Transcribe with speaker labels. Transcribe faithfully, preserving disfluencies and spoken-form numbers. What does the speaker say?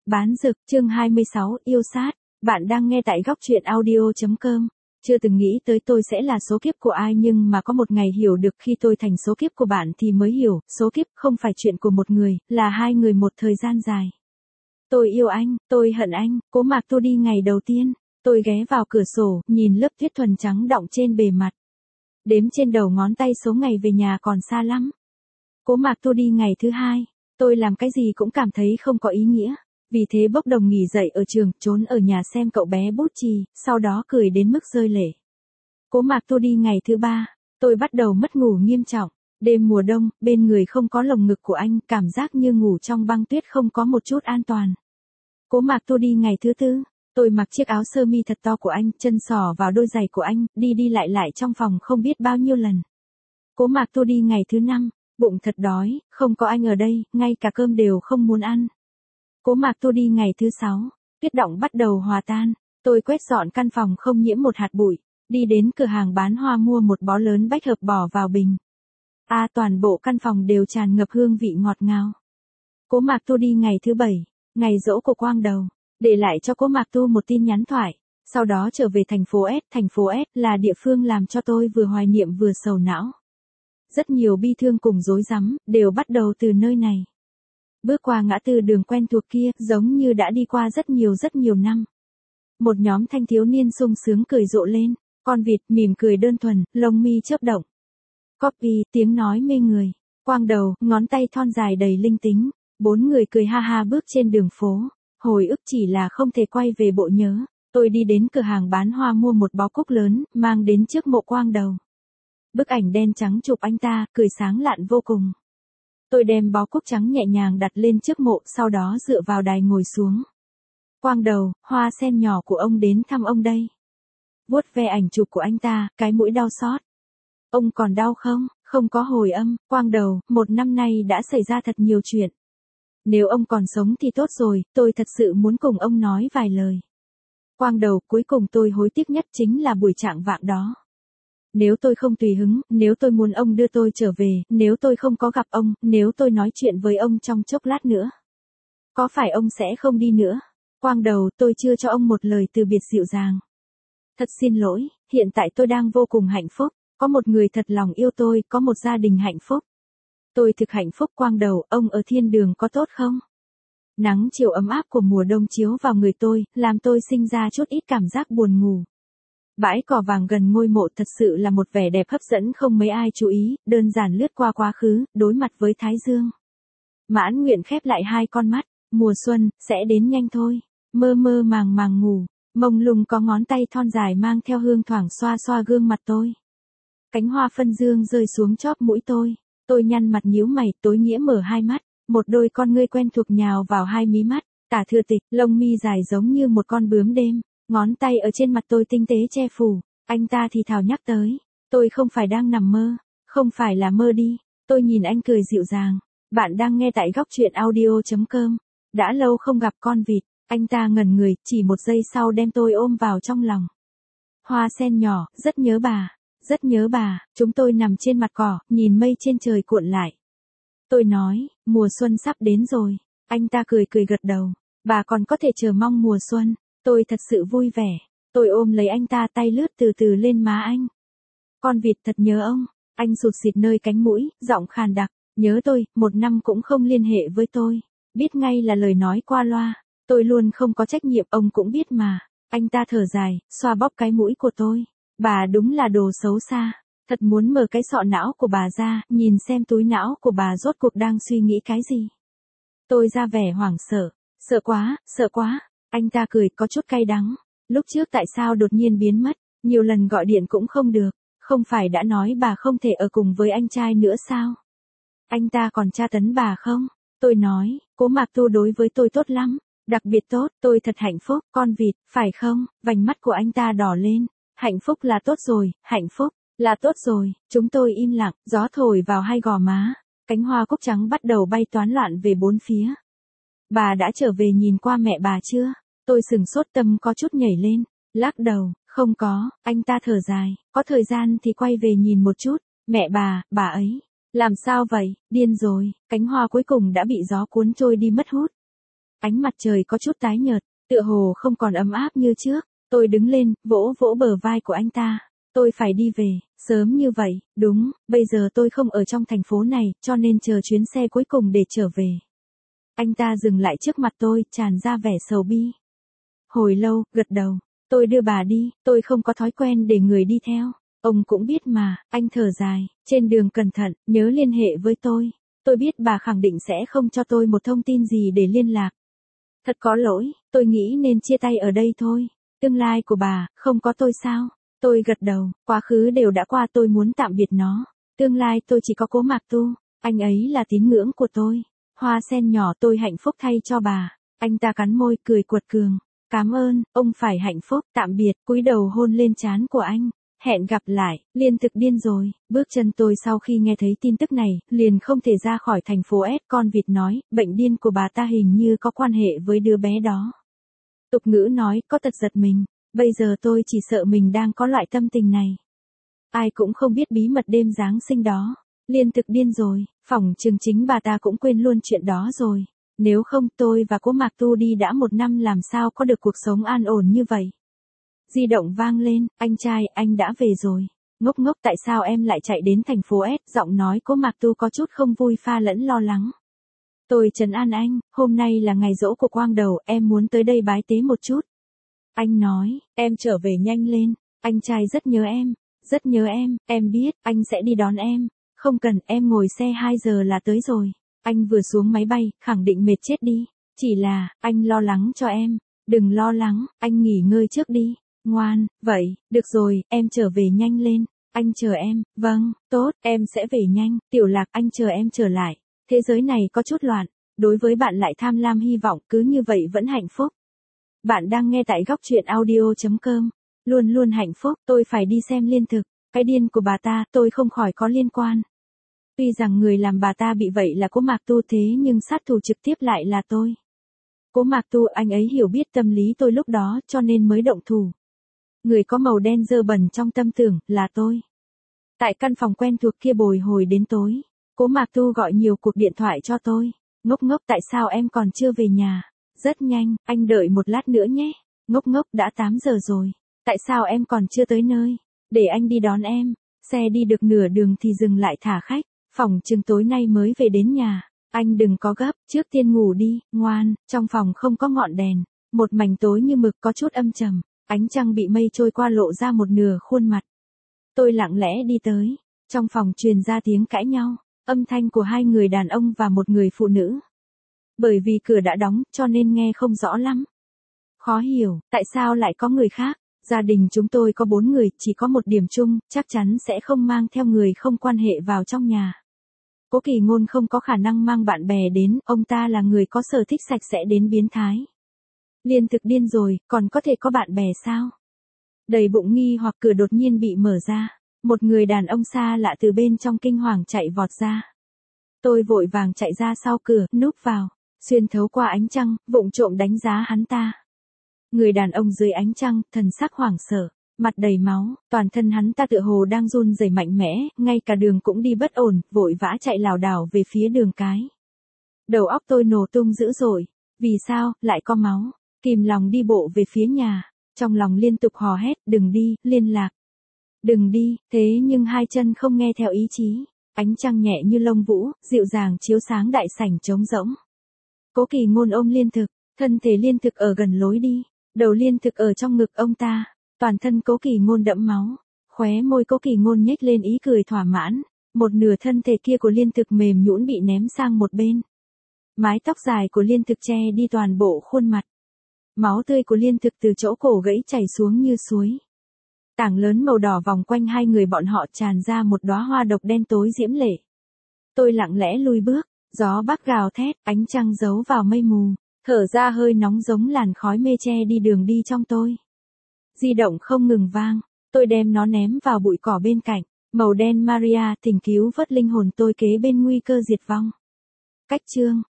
Speaker 1: Bán dược, chương hai mươi sáu, yêu sát. Bạn đang nghe tại góc truyện audio.com. Chưa từng nghĩ tới tôi sẽ là số kiếp của ai, nhưng mà có một ngày hiểu được khi tôi thành số kiếp của bạn thì mới hiểu, số kiếp không phải chuyện của một người, là hai người một thời gian dài. Tôi yêu anh, tôi hận anh, Cố Mạc Tu đi ngày đầu tiên. Tôi ghé vào cửa sổ, nhìn lớp tuyết thuần trắng đọng trên bề mặt. Đếm trên đầu ngón tay số ngày về nhà còn xa lắm. Cố Mạc Tu đi ngày thứ hai. Tôi làm cái gì cũng cảm thấy không có ý nghĩa. Vì thế bốc đồng nghỉ dậy ở trường, trốn ở nhà xem cậu bé bút chì, sau đó cười đến mức rơi lệ. Cố Mạc Tu đi ngày thứ ba. Tôi bắt đầu mất ngủ nghiêm trọng. Đêm mùa đông, bên người không có lồng ngực của anh, cảm giác như ngủ trong băng tuyết không có một chút an toàn. Cố Mạc Tu đi ngày thứ tư. Tôi mặc chiếc áo sơ mi thật to của anh, chân sò vào đôi giày của anh, đi đi lại lại trong phòng không biết bao nhiêu lần. Cố Mạc Tu đi ngày thứ năm. Bụng thật đói, không có anh ở đây, ngay cả cơm đều không muốn ăn. Cố Mạc Tu đi ngày thứ sáu. Tuyết động bắt đầu hòa tan. Tôi quét dọn căn phòng không nhiễm một hạt bụi. Đi đến cửa hàng bán hoa mua một bó lớn bách hợp bỏ vào bình. À, toàn bộ căn phòng đều tràn ngập hương vị ngọt ngào. Cố Mạc Tu đi ngày thứ bảy. Ngày giỗ của Quang Đầu. Để lại cho Cố Mạc Tu một tin nhắn thoại. Sau đó trở về thành phố S. Thành phố S là địa phương làm cho tôi vừa hoài niệm vừa sầu não. Rất nhiều bi thương cùng rối rắm, đều bắt đầu từ nơi này. Bước qua ngã tư đường quen thuộc kia, giống như đã đi qua rất nhiều rất nhiều năm. Một nhóm thanh thiếu niên sung sướng cười rộ lên, con vịt mỉm cười đơn thuần, lông mi chớp động. Copy, tiếng nói mê người, Quang Đầu, ngón tay thon dài đầy linh tính, bốn người cười ha ha bước trên đường phố. Hồi ức chỉ là không thể quay về bộ nhớ. Tôi đi đến cửa hàng bán hoa mua một bó cúc lớn, mang đến trước mộ Quang Đầu. Bức ảnh đen trắng chụp anh ta, cười sáng lạn vô cùng. Tôi đem bó cúc trắng nhẹ nhàng đặt lên trước mộ, sau đó dựa vào đài ngồi xuống. Quang Đầu, hoa sen nhỏ của ông đến thăm ông đây. Vuốt ve ảnh chụp của anh ta, cái mũi đau xót. Ông còn đau không? Không có hồi âm. Quang Đầu, một năm nay đã xảy ra thật nhiều chuyện. Nếu ông còn sống thì tốt rồi, tôi thật sự muốn cùng ông nói vài lời. Quang Đầu, cuối cùng tôi hối tiếc nhất chính là buổi trạng vạng đó. Nếu tôi không tùy hứng, nếu tôi muốn ông đưa tôi trở về, nếu tôi không có gặp ông, nếu tôi nói chuyện với ông trong chốc lát nữa. Có phải ông sẽ không đi nữa? Quang Đầu, tôi chưa cho ông một lời từ biệt dịu dàng. Thật xin lỗi, hiện tại tôi đang vô cùng hạnh phúc, có một người thật lòng yêu tôi, có một gia đình hạnh phúc. Tôi thực hạnh phúc. Quang Đầu, ông ở thiên đường có tốt không? Nắng chiều ấm áp của mùa đông chiếu vào người tôi, làm tôi sinh ra chút ít cảm giác buồn ngủ. Bãi cỏ vàng gần ngôi mộ thật sự là một vẻ đẹp hấp dẫn không mấy ai chú ý, đơn giản lướt qua quá khứ, đối mặt với Thái Dương. Mãn nguyện khép lại hai con mắt, mùa xuân, sẽ đến nhanh thôi. Mơ mơ màng màng ngủ, mông lung có ngón tay thon dài mang theo hương thoảng xoa xoa gương mặt tôi. Cánh hoa phân dương rơi xuống chóp mũi tôi, tôi nhăn mặt nhíu mày, tối nghĩa mở hai mắt, một đôi con ngươi quen thuộc nhào vào hai mí mắt, Tả Thừa Tịch, lông mi dài giống như một con bướm đêm. Ngón tay ở trên mặt tôi tinh tế che phủ, anh ta thì thào nhắc tới. Tôi không phải đang nằm mơ, không phải là mơ đi. Tôi nhìn anh cười dịu dàng. Bạn đang nghe tại góc truyện audio.com. Đã lâu không gặp con vịt, anh ta ngẩn người, chỉ một giây sau đem tôi ôm vào trong lòng. Hoa sen nhỏ, rất nhớ bà, rất nhớ bà. Chúng tôi nằm trên mặt cỏ, nhìn mây trên trời cuộn lại. Tôi nói, mùa xuân sắp đến rồi. Anh ta cười cười gật đầu. Bà còn có thể chờ mong mùa xuân. Tôi thật sự vui vẻ. Tôi ôm lấy anh ta, tay lướt từ từ lên má anh. Con vịt thật nhớ ông. Anh sụt sịt nơi cánh mũi, giọng khàn đặc. Nhớ tôi, một năm cũng không liên hệ với tôi. Biết ngay là lời nói qua loa. Tôi luôn không có trách nhiệm, ông cũng biết mà. Anh ta thở dài, xoa bóp cái mũi của tôi. Bà đúng là đồ xấu xa. Thật muốn mở cái sọ não của bà ra, nhìn xem túi não của bà rốt cuộc đang suy nghĩ cái gì. Tôi ra vẻ hoảng sợ. Sợ quá, sợ quá. Anh ta cười có chút cay đắng. Lúc trước tại sao đột nhiên biến mất, nhiều lần gọi điện cũng không được, không phải đã nói bà không thể ở cùng với anh trai nữa sao? Anh ta còn tra tấn bà không? Tôi nói, Cố Mạc Tu đối với tôi tốt lắm, đặc biệt tốt, tôi thật hạnh phúc, con vịt, phải không? Vành mắt của anh ta đỏ lên, hạnh phúc là tốt rồi, hạnh phúc là tốt rồi. Chúng tôi im lặng, gió thổi vào hai gò má, cánh hoa cúc trắng bắt đầu bay toán loạn về bốn phía. Bà đã trở về nhìn qua mẹ bà chưa? Tôi sừng sốt, tâm có chút nhảy lên, lắc đầu, không có. Anh ta thở dài, có thời gian thì quay về nhìn một chút. Mẹ bà, bà ấy, làm sao vậy, điên rồi. Cánh hoa cuối cùng đã bị gió cuốn trôi đi mất hút. Ánh mặt trời có chút tái nhợt, tựa hồ không còn ấm áp như trước. Tôi đứng lên, vỗ vỗ bờ vai của anh ta. Tôi phải đi về, sớm như vậy, đúng, bây giờ tôi không ở trong thành phố này, cho nên chờ chuyến xe cuối cùng để trở về. Anh ta dừng lại trước mặt tôi, tràn ra vẻ sầu bi. Hồi lâu, gật đầu, tôi đưa bà đi, tôi không có thói quen để người đi theo. Ông cũng biết mà, anh thở dài, trên đường cẩn thận, nhớ liên hệ với tôi. Tôi biết bà khẳng định sẽ không cho tôi một thông tin gì để liên lạc. Thật có lỗi, tôi nghĩ nên chia tay ở đây thôi. Tương lai của bà, không có tôi sao? Tôi gật đầu, quá khứ đều đã qua, tôi muốn tạm biệt nó. Tương lai tôi chỉ có Cố Mạc Tu, anh ấy là tín ngưỡng của tôi. Hoa sen nhỏ, tôi hạnh phúc thay cho bà. Anh ta cắn môi, cười cuột cường. Cảm ơn, ông phải hạnh phúc, tạm biệt, cúi đầu hôn lên trán của anh. Hẹn gặp lại, Liên Thực điên rồi. Bước chân tôi sau khi nghe thấy tin tức này, liền không thể ra khỏi thành phố S. Con vịt nói, bệnh điên của bà ta hình như có quan hệ với đứa bé đó. Tục ngữ nói, có tật giật mình. Bây giờ tôi chỉ sợ mình đang có loại tâm tình này. Ai cũng không biết bí mật đêm Giáng sinh đó. Liên Thực điên rồi, phỏng chừng chính bà ta cũng quên luôn chuyện đó rồi. Nếu không tôi và Cố Mạc Tu đi đã một năm làm sao có được cuộc sống an ổn như vậy. Di động vang lên, anh trai, anh đã về rồi. Ngốc ngốc, tại sao em lại chạy đến thành phố S? Giọng nói Cố Mạc Tu có chút không vui pha lẫn lo lắng. Tôi trấn an anh, hôm nay là ngày giỗ của Quang Đầu, em muốn tới đây bái tế một chút. Anh nói, em trở về nhanh lên, anh trai rất nhớ em, rất nhớ em, em biết, anh sẽ đi đón em. Không cần, em ngồi xe hai giờ là tới rồi. Anh vừa xuống máy bay, khẳng định mệt chết đi. Chỉ là, anh lo lắng cho em. Đừng lo lắng, anh nghỉ ngơi trước đi. Ngoan, vậy, được rồi, em trở về nhanh lên. Anh chờ em, vâng, tốt, em sẽ về nhanh. Tiểu Lạc, anh chờ em trở lại. Thế giới này có chút loạn, đối với bạn lại tham lam hy vọng, cứ như vậy vẫn hạnh phúc. Bạn đang nghe tại góc truyện audio chấm com. Luôn luôn hạnh phúc, tôi phải đi xem Liên Thực. Cái điên của bà ta, tôi không khỏi có liên quan. Tuy rằng người làm bà ta bị vậy là Cố Mạc Tu, thế nhưng sát thủ trực tiếp lại là tôi. Cố Mạc Tu, anh ấy hiểu biết tâm lý tôi lúc đó cho nên mới động thủ. Người có màu đen dơ bẩn trong tâm tưởng, là tôi. Tại căn phòng quen thuộc kia bồi hồi đến tối, Cố Mạc Tu gọi nhiều cuộc điện thoại cho tôi. Ngốc ngốc, tại sao em còn chưa về nhà? Rất nhanh, anh đợi một lát nữa nhé. Ngốc ngốc, đã tám giờ rồi. Tại sao em còn chưa tới nơi? Để anh đi đón em. Xe đi được nửa đường thì dừng lại thả khách. Phòng chừng tối nay mới về đến nhà. Anh đừng có gấp, trước tiên ngủ đi, ngoan. Trong phòng không có ngọn đèn. Một mảnh tối như mực, có chút âm trầm. Ánh trăng bị mây trôi qua lộ ra một nửa khuôn mặt. Tôi lặng lẽ đi tới. Trong phòng truyền ra tiếng cãi nhau. Âm thanh của hai người đàn ông và một người phụ nữ. Bởi vì cửa đã đóng, cho nên nghe không rõ lắm. Khó hiểu, tại sao lại có người khác? Gia đình chúng tôi có bốn người, chỉ có một điểm chung, chắc chắn sẽ không mang theo người không quan hệ vào trong nhà. Cố Kỳ Ngôn không có khả năng mang bạn bè đến, ông ta là người có sở thích sạch sẽ đến biến thái. Liên Thực điên rồi, còn có thể có bạn bè sao? Đầy bụng nghi hoặc cửa đột nhiên bị mở ra. Một người đàn ông xa lạ từ bên trong kinh hoàng chạy vọt ra. Tôi vội vàng chạy ra sau cửa, núp vào. Xuyên thấu qua ánh trăng, vụng trộm đánh giá hắn ta. Người đàn ông dưới ánh trăng, thần sắc hoảng sợ, mặt đầy máu, toàn thân hắn ta tựa hồ đang run rẩy mạnh mẽ, ngay cả đường cũng đi bất ổn, vội vã chạy lảo đảo về phía đường cái. Đầu óc tôi nổ tung dữ dội, vì sao, lại có máu, kìm lòng đi bộ về phía nhà, trong lòng liên tục hò hét, đừng đi, Liên Lạc. Đừng đi, thế nhưng hai chân không nghe theo ý chí, ánh trăng nhẹ như lông vũ, dịu dàng chiếu sáng đại sảnh trống rỗng. Cố Kỳ Ngôn ôm Liên Thực, thân thể Liên Thực ở gần lối đi, đầu Liên Thực ở trong ngực ông ta, toàn thân Cố Kỳ Ngôn đẫm máu, khóe môi Cố Kỳ Ngôn nhếch lên ý cười thỏa mãn, một nửa thân thể kia của Liên Thực mềm nhũn bị ném sang một bên. Mái tóc dài của Liên Thực che đi toàn bộ khuôn mặt. Máu tươi của Liên Thực từ chỗ cổ gãy chảy xuống như suối. Tảng lớn màu đỏ vòng quanh hai người bọn họ, tràn ra một đóa hoa độc đen tối diễm lệ. Tôi lặng lẽ lùi bước. Gió bắc gào thét, ánh trăng giấu vào mây mù, thở ra hơi nóng giống làn khói mê che đi đường đi trong tôi. Di động không ngừng vang, tôi đem nó ném vào bụi cỏ bên cạnh, màu đen Maria, thỉnh cứu vớt linh hồn tôi kế bên nguy cơ diệt vong. Cách chương